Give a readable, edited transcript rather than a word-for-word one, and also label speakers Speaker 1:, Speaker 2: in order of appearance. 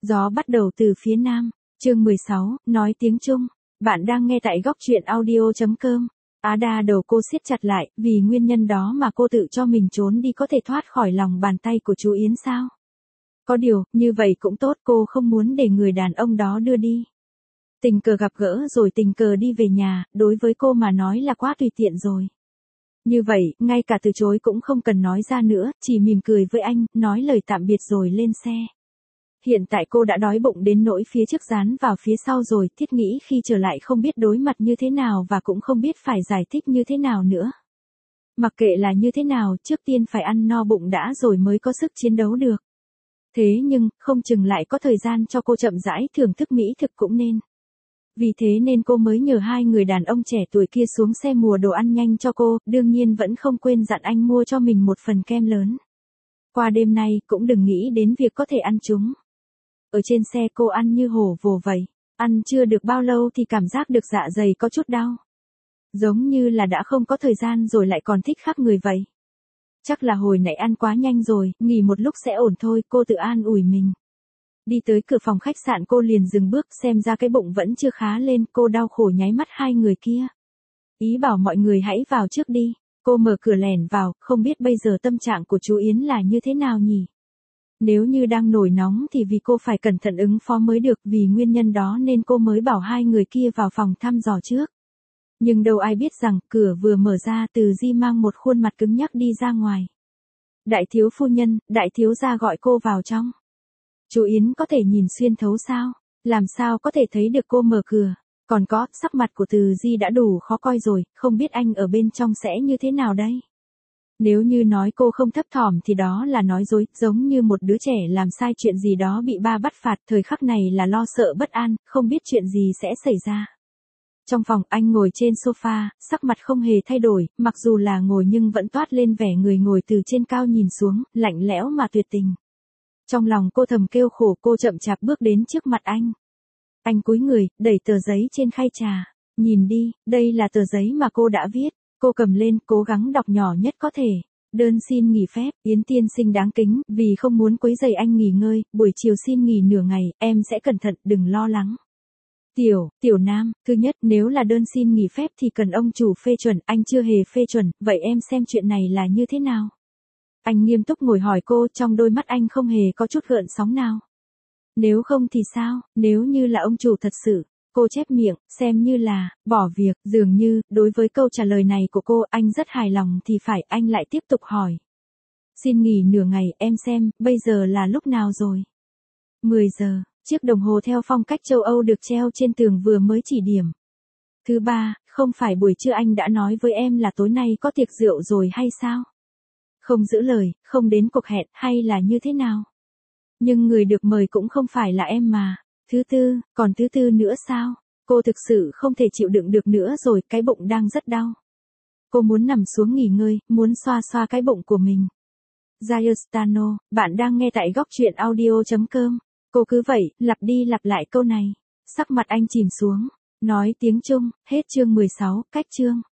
Speaker 1: Gió bắt đầu từ phía nam. Chương 16, nói tiếng Trung. Bạn đang nghe tại góc truyện audio.com. Ada đầu cô siết chặt lại, vì nguyên nhân đó mà cô tự cho mình trốn đi có thể thoát khỏi lòng bàn tay của chú Yến sao? Có điều, như vậy cũng tốt, cô không muốn để người đàn ông đó đưa đi. Tình cờ gặp gỡ rồi tình cờ đi về nhà, đối với cô mà nói là quá tùy tiện rồi. Như vậy, ngay cả từ chối cũng không cần nói ra nữa, chỉ mỉm cười với anh, nói lời tạm biệt rồi lên xe. Hiện tại cô đã đói bụng đến nỗi phía trước dán vào phía sau rồi, thiết nghĩ khi trở lại không biết đối mặt như thế nào và cũng không biết phải giải thích như thế nào nữa. Mặc kệ là như thế nào, trước tiên phải ăn no bụng đã rồi mới có sức chiến đấu được. Thế nhưng, không chừng lại có thời gian cho cô chậm rãi thưởng thức mỹ thực cũng nên. Vì thế nên cô mới nhờ hai người đàn ông trẻ tuổi kia xuống xe mua đồ ăn nhanh cho cô, đương nhiên vẫn không quên dặn anh mua cho mình một phần kem lớn. Qua đêm nay, cũng đừng nghĩ đến việc có thể ăn chúng. Ở trên xe cô ăn như hổ vồ vậy, ăn chưa được bao lâu thì cảm giác được dạ dày có chút đau. Giống như là đã không có thời gian rồi lại còn thích khắp người vậy. Chắc là hồi nãy ăn quá nhanh rồi, nghỉ một lúc sẽ ổn thôi, cô tự an ủi mình. Đi tới cửa phòng khách sạn cô liền dừng bước, xem ra cái bụng vẫn chưa khá lên, cô đau khổ nháy mắt hai người kia. Ý bảo mọi người hãy vào trước đi, cô mở cửa lẻn vào, không biết bây giờ tâm trạng của chú Yến là như thế nào nhỉ? Nếu như đang nổi nóng thì vì cô phải cẩn thận ứng phó mới được, vì nguyên nhân đó nên cô mới bảo hai người kia vào phòng thăm dò trước. Nhưng đâu ai biết rằng, cửa vừa mở ra Từ Di mang một khuôn mặt cứng nhắc đi ra ngoài. Đại thiếu phu nhân, đại thiếu gia gọi cô vào trong. Chú Yến có thể nhìn xuyên thấu sao? Làm sao có thể thấy được cô mở cửa? Còn có, sắc mặt của Từ Di đã đủ khó coi rồi, không biết anh ở bên trong sẽ như thế nào đây? Nếu như nói cô không thấp thỏm thì đó là nói dối, giống như một đứa trẻ làm sai chuyện gì đó bị ba bắt phạt, thời khắc này là lo sợ bất an, không biết chuyện gì sẽ xảy ra. Trong phòng, anh ngồi trên sofa, sắc mặt không hề thay đổi, mặc dù là ngồi nhưng vẫn toát lên vẻ người ngồi từ trên cao nhìn xuống, lạnh lẽo mà tuyệt tình. Trong lòng cô thầm kêu khổ, cô chậm chạp bước đến trước mặt anh. Anh cúi người, đẩy tờ giấy trên khay trà. Nhìn đi, đây là tờ giấy mà cô đã viết. Cô cầm lên, cố gắng đọc nhỏ nhất có thể. Đơn xin nghỉ phép, Yến tiên sinh đáng kính, vì không muốn quấy rầy anh nghỉ ngơi, buổi chiều xin nghỉ nửa ngày, em sẽ cẩn thận, đừng lo lắng. Tiểu Nam, thứ nhất, nếu là đơn xin nghỉ phép thì cần ông chủ phê chuẩn, anh chưa hề phê chuẩn, vậy em xem chuyện này là như thế nào? Anh nghiêm túc ngồi hỏi cô, trong đôi mắt anh không hề có chút gợn sóng nào. Nếu không thì sao, nếu như là ông chủ thật sự, cô chép miệng, xem như là, bỏ việc, dường như, đối với câu trả lời này của cô, anh rất hài lòng thì phải, anh lại tiếp tục hỏi. Xin nghỉ nửa ngày, em xem, bây giờ là lúc nào rồi? 10 giờ, chiếc đồng hồ theo phong cách châu Âu được treo trên tường vừa mới chỉ điểm. Thứ ba, không phải buổi trưa anh đã nói với em là tối nay có tiệc rượu rồi hay sao? Không giữ lời, không đến cuộc hẹn, hay là như thế nào? Nhưng người được mời cũng không phải là em mà. Thứ tư, còn thứ tư nữa sao? Cô thực sự không thể chịu đựng được nữa rồi, cái bụng đang rất đau. Cô muốn nằm xuống nghỉ ngơi, muốn xoa xoa cái bụng của mình. Gianstano, bạn đang nghe tại góc truyện audio.com. Cô cứ vậy, lặp đi lặp lại câu này. Sắc mặt anh chìm xuống. Nói tiếng Trung, hết chương 16, cách chương.